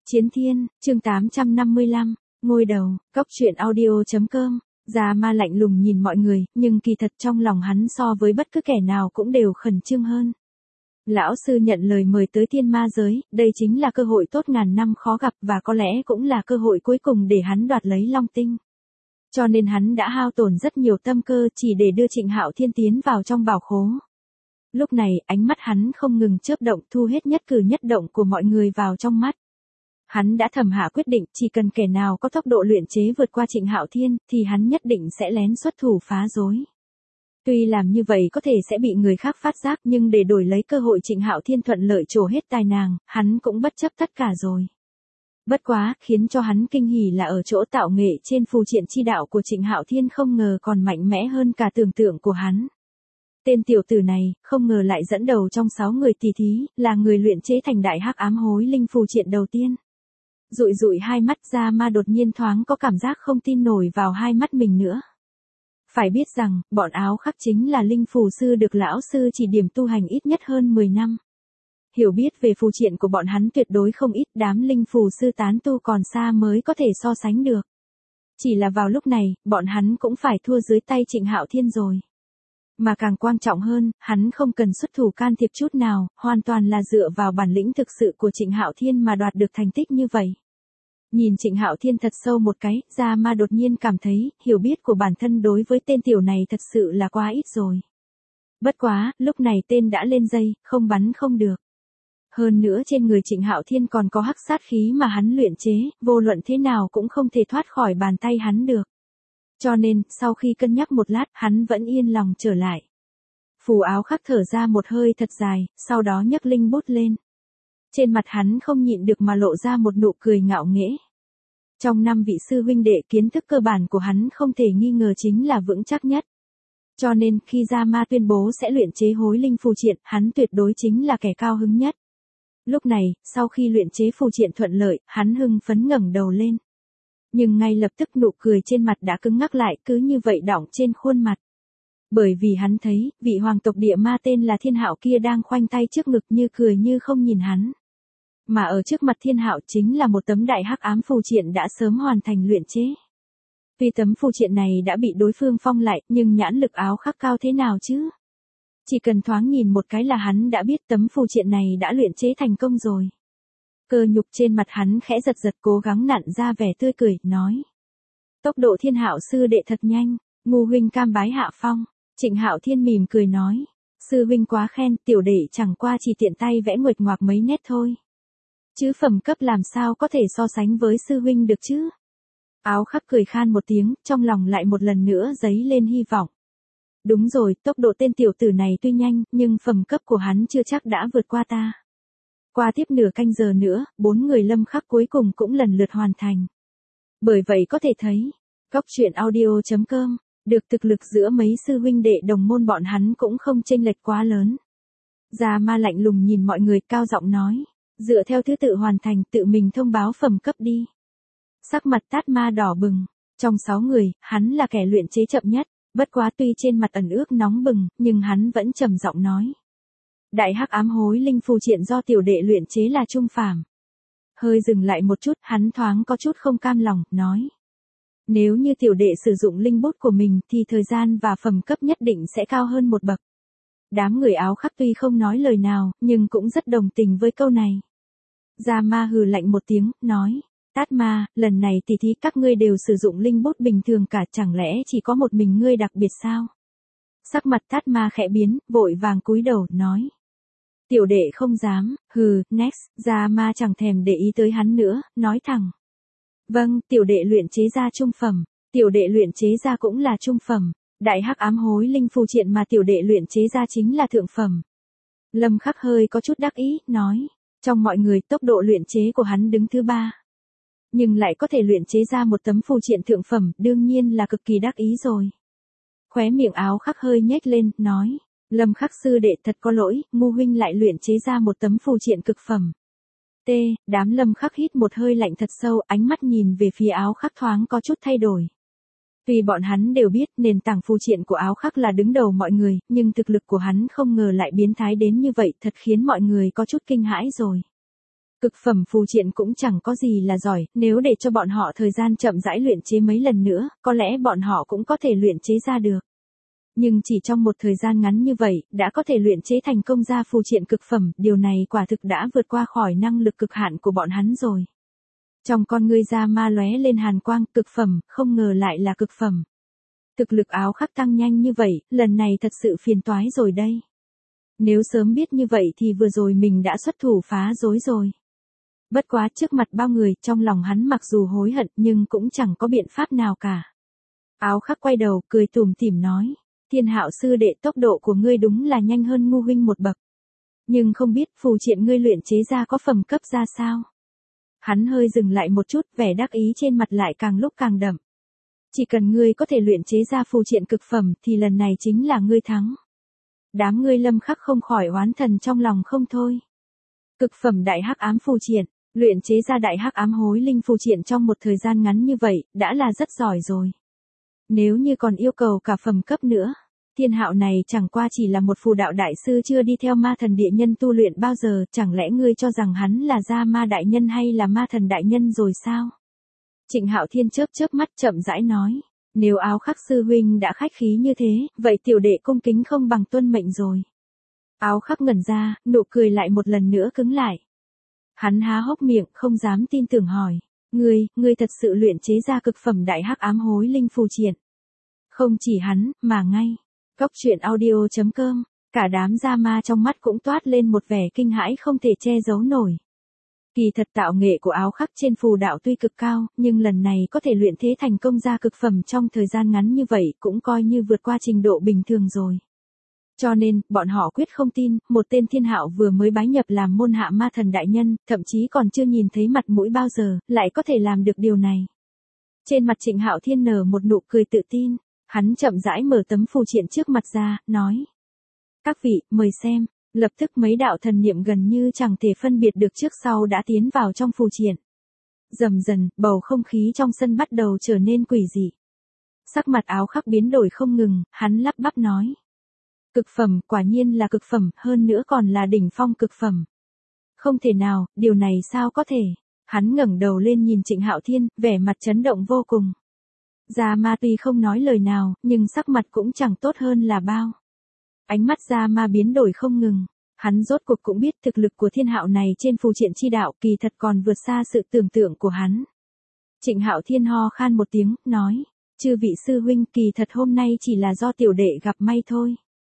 Chiến Thiên, chương 855, ngôi đầu, cóc truyện audio.com. Già ma lạnh lùng nhìn mọi người, nhưng kỳ thật trong lòng hắn so với bất cứ kẻ nào cũng đều khẩn trương hơn. Lão sư nhận lời mời tới thiên ma giới, đây chính là cơ hội tốt ngàn năm khó gặp và có lẽ cũng là cơ hội cuối cùng để hắn đoạt lấy Long Tinh. Cho nên hắn đã hao tổn rất nhiều tâm cơ chỉ để đưa Trịnh Hạo Thiên tiến vào trong bảo khố. Lúc này, ánh mắt hắn không ngừng chớp động thu hết nhất cử nhất động của mọi người vào trong mắt. Hắn đã thầm hạ quyết định chỉ cần kẻ nào có tốc độ luyện chế vượt qua Trịnh Hạo Thiên thì hắn nhất định sẽ lén xuất thủ phá rối. Tuy làm như vậy có thể sẽ bị người khác phát giác nhưng để đổi lấy cơ hội Trịnh Hạo Thiên thuận lợi trổ hết tài nàng, hắn cũng bất chấp tất cả rồi. Bất quá, khiến cho hắn kinh hỉ là ở chỗ tạo nghệ trên phù triện chi đạo của Trịnh Hạo Thiên không ngờ còn mạnh mẽ hơn cả tưởng tượng của hắn. Tên tiểu tử này, không ngờ lại dẫn đầu trong 6 người tỷ thí, là người luyện chế thành đại hắc ám hối linh phù triện đầu tiên. Dụi dụi hai mắt ra ma đột nhiên thoáng có cảm giác không tin nổi vào hai mắt mình nữa. Phải biết rằng, bọn áo khắc chính là linh phù sư được lão sư chỉ điểm tu hành ít nhất hơn 10 năm. Hiểu biết về phù triện của bọn hắn tuyệt đối không ít, đám linh phù sư tán tu còn xa mới có thể so sánh được. Chỉ là vào lúc này, bọn hắn cũng phải thua dưới tay Trịnh Hạo Thiên rồi. Mà càng quan trọng hơn, hắn không cần xuất thủ can thiệp chút nào, hoàn toàn là dựa vào bản lĩnh thực sự của Trịnh Hạo Thiên mà đoạt được thành tích như vậy. Nhìn Trịnh Hạo Thiên thật sâu một cái, Gia Ma đột nhiên cảm thấy, hiểu biết của bản thân đối với tên tiểu này thật sự là quá ít rồi. Bất quá, lúc này tên đã lên dây, không bắn không được. Hơn nữa trên người Trịnh Hạo Thiên còn có hắc sát khí mà hắn luyện chế, vô luận thế nào cũng không thể thoát khỏi bàn tay hắn được. Cho nên, sau khi cân nhắc một lát, hắn vẫn yên lòng trở lại. Phù áo khắc thở ra một hơi thật dài, sau đó nhấc linh bút lên. Trên mặt hắn không nhịn được mà lộ ra một nụ cười ngạo nghễ. Trong 5 vị sư huynh đệ, kiến thức cơ bản của hắn không thể nghi ngờ chính là vững chắc nhất. Cho nên, khi Gia Ma tuyên bố sẽ luyện chế hối linh phù triện, hắn tuyệt đối chính là kẻ cao hứng nhất. Lúc này, sau khi luyện chế phù triện thuận lợi, hắn hưng phấn ngẩng đầu lên. Nhưng ngay lập tức nụ cười trên mặt đã cứng ngắc lại, cứ như vậy đọng trên khuôn mặt. Bởi vì hắn thấy, vị hoàng tộc địa ma tên là Thiên Hạo kia đang khoanh tay trước ngực như cười như không nhìn hắn. Mà ở trước mặt Thiên Hạo chính là một tấm đại hắc ám phù triện đã sớm hoàn thành luyện chế. Tuy tấm phù triện này đã bị đối phương phong lại, nhưng nhãn lực áo khắc cao thế nào chứ? Chỉ cần thoáng nhìn một cái là hắn đã biết tấm phù triện này đã luyện chế thành công rồi. Cơ nhục trên mặt hắn khẽ giật giật cố gắng nặn ra vẻ tươi cười, nói. Tốc độ Thiên Hạo sư đệ thật nhanh, ngu huynh cam bái hạ phong. Trịnh Hạo Thiên mỉm cười nói. Sư huynh quá khen, tiểu đệ chẳng qua chỉ tiện tay vẽ nguệch ngoạc mấy nét thôi. Chứ phẩm cấp làm sao có thể so sánh với sư huynh được chứ? Áo khắc cười khan một tiếng, trong lòng lại một lần nữa dấy lên hy vọng. Đúng rồi, tốc độ tên tiểu tử này tuy nhanh, nhưng phẩm cấp của hắn chưa chắc đã vượt qua ta. Qua tiếp nửa canh giờ nữa, 4 người lâm khắc cuối cùng cũng lần lượt hoàn thành. Bởi vậy có thể thấy, cóc truyện audio.com, được thực lực giữa mấy sư huynh đệ đồng môn bọn hắn cũng không chênh lệch quá lớn. Gia Ma lạnh lùng nhìn mọi người cao giọng nói, dựa theo thứ tự hoàn thành tự mình thông báo phẩm cấp đi. Sắc mặt Tát Ma đỏ bừng, trong 6 người, hắn là kẻ luyện chế chậm nhất, bất quá tuy trên mặt ẩn ước nóng bừng, nhưng hắn vẫn trầm giọng nói. Đại hắc ám hối linh phù triện do tiểu đệ luyện chế là trung phàm. Hơi dừng lại một chút, hắn thoáng có chút không cam lòng, nói. Nếu như tiểu đệ sử dụng linh bút của mình thì thời gian và phẩm cấp nhất định sẽ cao hơn một bậc. Đám người áo khắc tuy không nói lời nào, nhưng cũng rất đồng tình với câu này. Gia Ma hừ lạnh một tiếng, nói. Tát Ma, lần này tỷ thí các ngươi đều sử dụng linh bút bình thường cả, chẳng lẽ chỉ có một mình ngươi đặc biệt sao? Sắc mặt Tát Ma khẽ biến, vội vàng cúi đầu, nói. Tiểu đệ không dám, hừ, next, Gia Ma chẳng thèm để ý tới hắn nữa, nói thẳng. Vâng, tiểu đệ luyện chế ra trung phẩm, tiểu đệ luyện chế ra cũng là trung phẩm, đại hắc ám hối linh phù triện mà tiểu đệ luyện chế ra chính là thượng phẩm. Lâm Khắc hơi có chút đắc ý, nói, trong mọi người tốc độ luyện chế của hắn đứng thứ 3. Nhưng lại có thể luyện chế ra một tấm phù triện thượng phẩm, đương nhiên là cực kỳ đắc ý rồi. Khóe miệng áo khắc hơi nhếch lên, nói, Lâm Khắc sư đệ thật có lỗi, ngu huynh lại luyện chế ra một tấm phù triện cực phẩm. Đám Lâm Khắc hít một hơi lạnh thật sâu, ánh mắt nhìn về phía áo khắc thoáng có chút thay đổi. Tuy bọn hắn đều biết nền tảng phù triện của áo khắc là đứng đầu mọi người, nhưng thực lực của hắn không ngờ lại biến thái đến như vậy, thật khiến mọi người có chút kinh hãi rồi. Cực phẩm phù triện cũng chẳng có gì là giỏi, nếu để cho bọn họ thời gian chậm rãi luyện chế mấy lần nữa, có lẽ bọn họ cũng có thể luyện chế ra được. Nhưng chỉ trong một thời gian ngắn như vậy, đã có thể luyện chế thành công ra phù triện cực phẩm, điều này quả thực đã vượt qua khỏi năng lực cực hạn của bọn hắn rồi. Trong con ngươi Gia Ma lóe lên hàn quang, cực phẩm, không ngờ lại là cực phẩm. Thực lực Áo Khắc tăng nhanh như vậy, lần này thật sự phiền toái rồi đây. Nếu sớm biết như vậy thì vừa rồi mình đã xuất thủ phá rối rồi. Bất quá trước mặt bao người, trong lòng hắn mặc dù hối hận nhưng cũng chẳng có biện pháp nào cả. Áo Khắc quay đầu, cười tủm tỉm nói. Thiên Hạo sư đệ, tốc độ của ngươi đúng là nhanh hơn Ngu huynh một bậc. Nhưng không biết phù triện ngươi luyện chế ra có phẩm cấp ra sao? Hắn hơi dừng lại một chút, vẻ đắc ý trên mặt lại càng lúc càng đậm. Chỉ cần ngươi có thể luyện chế ra phù triện cực phẩm thì lần này chính là ngươi thắng. Đám ngươi Lâm Khắc không khỏi oán thần trong lòng không thôi. Cực phẩm đại hắc ám phù triện, luyện chế ra đại hắc ám hối linh phù triện trong một thời gian ngắn như vậy, đã là rất giỏi rồi. Nếu như còn yêu cầu cả phẩm cấp nữa, Thiên Hạo này chẳng qua chỉ là một phù đạo đại sư chưa đi theo ma thần địa nhân tu luyện bao giờ, chẳng lẽ ngươi cho rằng hắn là Gia Ma đại nhân hay là ma thần đại nhân rồi sao? Trịnh Hạo Thiên chớp chớp mắt chậm rãi nói, nếu Áo Khắc sư huynh đã khách khí như thế, vậy tiểu đệ cung kính không bằng tuân mệnh rồi. Áo Khắc ngẩn ra, nụ cười lại một lần nữa cứng lại. Hắn há hốc miệng, không dám tin tưởng hỏi, ngươi thật sự luyện chế ra cực phẩm đại hắc ám hối linh phù triện? Không chỉ hắn, mà ngay Cốc truyện audio.com, cả đám Gia Ma trong mắt cũng toát lên một vẻ kinh hãi không thể che giấu nổi. Kỳ thật tạo nghệ của Áo Khắc trên phù đạo tuy cực cao, nhưng lần này có thể luyện thế thành công ra cực phẩm trong thời gian ngắn như vậy cũng coi như vượt qua trình độ bình thường rồi. Cho nên, bọn họ quyết không tin, một tên Thiên Hạo vừa mới bái nhập làm môn hạ ma thần đại nhân, thậm chí còn chưa nhìn thấy mặt mũi bao giờ, lại có thể làm được điều này. Trên mặt Trịnh Hạo Thiên nở một nụ cười tự tin, hắn chậm rãi mở tấm phù triện trước mặt ra, nói. Các vị, mời xem. Lập tức mấy đạo thần niệm gần như chẳng thể phân biệt được trước sau đã tiến vào trong phù triện. Dần dần, bầu không khí trong sân bắt đầu trở nên quỷ dị. Sắc mặt Áo Khắc biến đổi không ngừng, hắn lắp bắp nói. Cực phẩm, quả nhiên là cực phẩm, hơn nữa còn là đỉnh phong cực phẩm. Không thể nào, điều này sao có thể? Hắn ngẩng đầu lên nhìn Trịnh Hạo Thiên, vẻ mặt chấn động vô cùng. Gia Ma tuy không nói lời nào, nhưng sắc mặt cũng chẳng tốt hơn là bao. Ánh mắt Gia Ma biến đổi không ngừng. Hắn rốt cuộc cũng biết thực lực của Thiên Hạo này trên phù triện chi đạo kỳ thật còn vượt xa sự tưởng tượng của hắn. Trịnh Hạo Thiên ho khan một tiếng, nói. Chư vị sư huynh, kỳ thật hôm nay chỉ là do tiểu đệ gặp may thôi.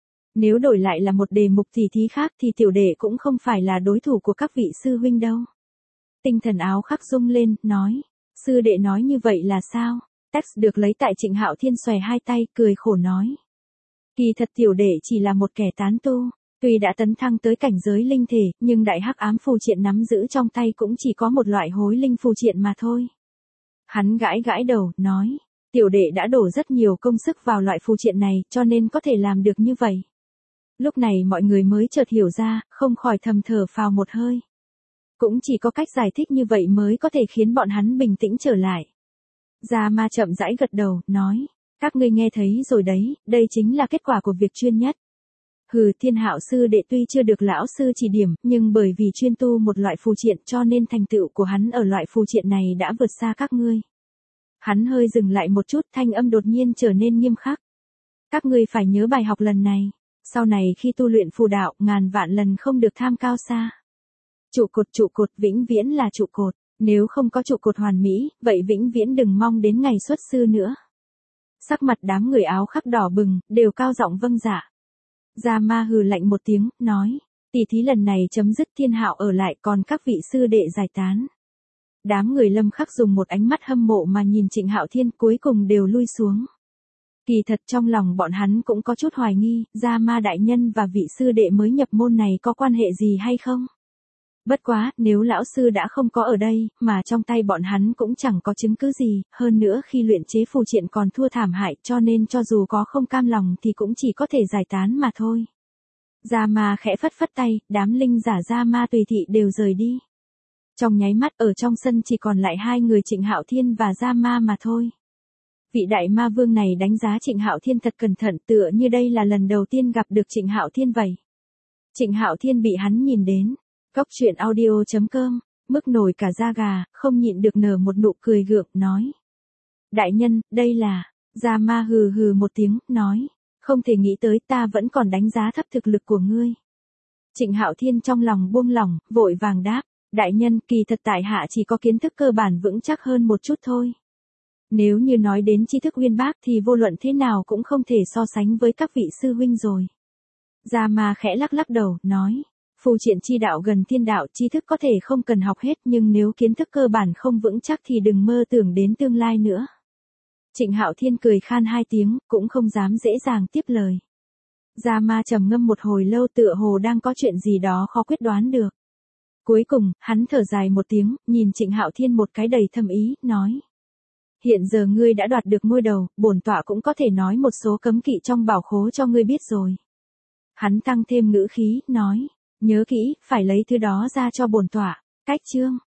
Nếu đổi lại là một đề mục tỉ thí khác thì tiểu đệ cũng không phải là đối thủ của các vị sư huynh đâu. Tinh thần Áo Khắc rung lên, nói. Sư đệ nói như vậy là sao? Text được lấy tại Trịnh Hạo Thiên xòe hai tay, cười khổ nói. Kỳ thật tiểu đệ chỉ là một kẻ tán tu, tuy đã tấn thăng tới cảnh giới linh thể, nhưng đại hắc ám phù triện nắm giữ trong tay cũng chỉ có một loại hối linh phù triện mà thôi. Hắn gãi gãi đầu, nói, tiểu đệ đã đổ rất nhiều công sức vào loại phù triện này, cho nên có thể làm được như vậy. Lúc này mọi người mới chợt hiểu ra, không khỏi thầm thở phào một hơi. Cũng chỉ có cách giải thích như vậy mới có thể khiến bọn hắn bình tĩnh trở lại. Gia Ma chậm rãi gật đầu, nói. Các ngươi nghe thấy rồi đấy, đây chính là kết quả của việc chuyên nhất. Hừ, Thiên Hạo sư đệ tuy chưa được lão sư chỉ điểm, nhưng bởi vì chuyên tu một loại phù triện cho nên thành tựu của hắn ở loại phù triện này đã vượt xa các ngươi. Hắn hơi dừng lại một chút, thanh âm đột nhiên trở nên nghiêm khắc. Các ngươi phải nhớ bài học lần này. Sau này khi tu luyện phù đạo, ngàn vạn lần không được tham cao xa. Trụ cột vĩnh viễn là trụ cột. Nếu không có trụ cột hoàn mỹ, vậy vĩnh viễn đừng mong đến ngày xuất sư nữa. Sắc mặt đám người Áo Khắc đỏ bừng, đều cao giọng vâng dạ. Gia Ma hừ lạnh một tiếng, nói, tỷ thí lần này chấm dứt, Thiên Hạo ở lại, còn các vị sư đệ giải tán. Đám người Lâm Khắc dùng một ánh mắt hâm mộ mà nhìn Trịnh Hạo Thiên, cuối cùng đều lui xuống. Kỳ thật trong lòng bọn hắn cũng có chút hoài nghi, Gia Ma đại nhân và vị sư đệ mới nhập môn này có quan hệ gì hay không? Bất quá, nếu lão sư đã không có ở đây, mà trong tay bọn hắn cũng chẳng có chứng cứ gì, hơn nữa khi luyện chế phù triện còn thua thảm hại, cho nên cho dù có không cam lòng thì cũng chỉ có thể giải tán mà thôi. Gia Ma khẽ phất phất tay, đám linh giả Gia Ma tùy thị đều rời đi. Trong nháy mắt ở trong sân chỉ còn lại hai người Trịnh Hạo Thiên và Gia Ma mà thôi. Vị đại ma vương này đánh giá Trịnh Hạo Thiên thật cẩn thận, tựa như đây là lần đầu tiên gặp được Trịnh Hạo Thiên vậy. Trịnh Hạo Thiên bị hắn nhìn đến. Cốc truyện audio.com mức nổi cả da gà, không nhịn được nở một nụ cười gượng, nói. Đại nhân, đây là, Gia Ma hừ hừ một tiếng, nói. Không thể nghĩ tới ta vẫn còn đánh giá thấp thực lực của ngươi. Trịnh Hạo Thiên trong lòng buông lỏng, vội vàng đáp. Đại nhân, kỳ thật tại hạ chỉ có kiến thức cơ bản vững chắc hơn một chút thôi. Nếu như nói đến tri thức uyên bác thì vô luận thế nào cũng không thể so sánh với các vị sư huynh rồi. Gia Ma khẽ lắc lắc đầu, nói. Phù triện chi đạo gần thiên đạo, tri thức có thể không cần học hết, nhưng nếu kiến thức cơ bản không vững chắc thì đừng mơ tưởng đến tương lai nữa. Trịnh Hạo Thiên cười khan hai tiếng, cũng không dám dễ dàng tiếp lời. Gia Ma trầm ngâm một hồi lâu, tựa hồ đang có chuyện gì đó khó quyết đoán được. Cuối cùng, hắn thở dài một tiếng, nhìn Trịnh Hạo Thiên một cái đầy thâm ý, nói. Hiện giờ ngươi đã đoạt được ngôi đầu, bổn tọa cũng có thể nói một số cấm kỵ trong bảo khố cho ngươi biết rồi. Hắn tăng thêm ngữ khí, nói. Nhớ kỹ, phải lấy thứ đó ra cho bổn tọa. Cách chương.